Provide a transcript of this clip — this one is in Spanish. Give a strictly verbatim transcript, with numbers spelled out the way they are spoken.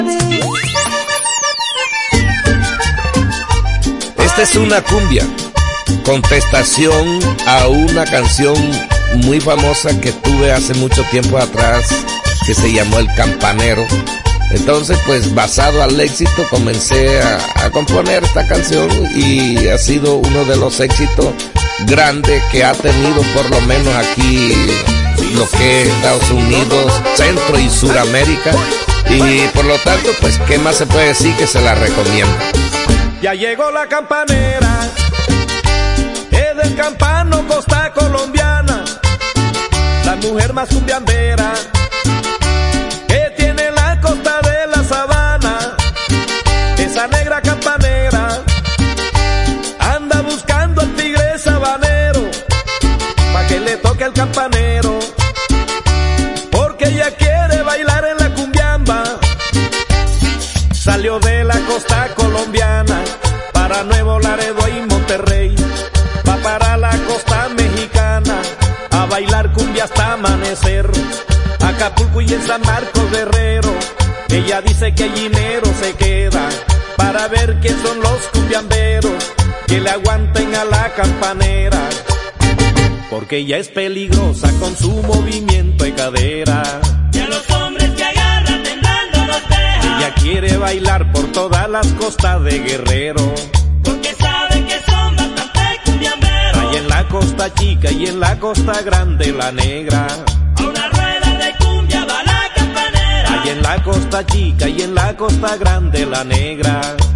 Esta es una cumbia, contestación a una canción muy famosa que tuve hace mucho tiempo atrás, que se llamó El Campanero. Entonces, pues basado al éxito, comencé a, a componer esta canción y ha sido uno de los éxitos grandes que ha tenido por lo menos aquí lo que es Estados Unidos, Centro y Suramérica. Y por lo tanto, pues, ¿qué más se puede decir? Que se la recomiendo. Ya llegó la campanera, es del Campano, costa colombiana, la mujer más cumbiambera que tiene la costa de la sabana. Esa negra campanera anda buscando al tigre sabanero pa' que le toque al campanero, porque ella quiere bailar en la cumbiamba. Salió de la costa colombiana para Nuevo Laredo y Monterrey, va para la costa mexicana a bailar cumbia hasta amanecer. Acapulco y en San Marcos Guerrero, ella dice que allí dinero se queda para ver quién son los cumbiamberos que le aguanten a la campanera, porque ella es peligrosa con su movimiento de cadera. Y a los hombres que agarran temblando los deja. Ella quiere bailar por todas las costas de Guerrero, porque sabe que son bastante cumbiamberos. Ahí en la costa chica y en la costa grande la negra, a una rueda de cumbia va la campanera. Ahí en la costa chica y en la costa grande la negra.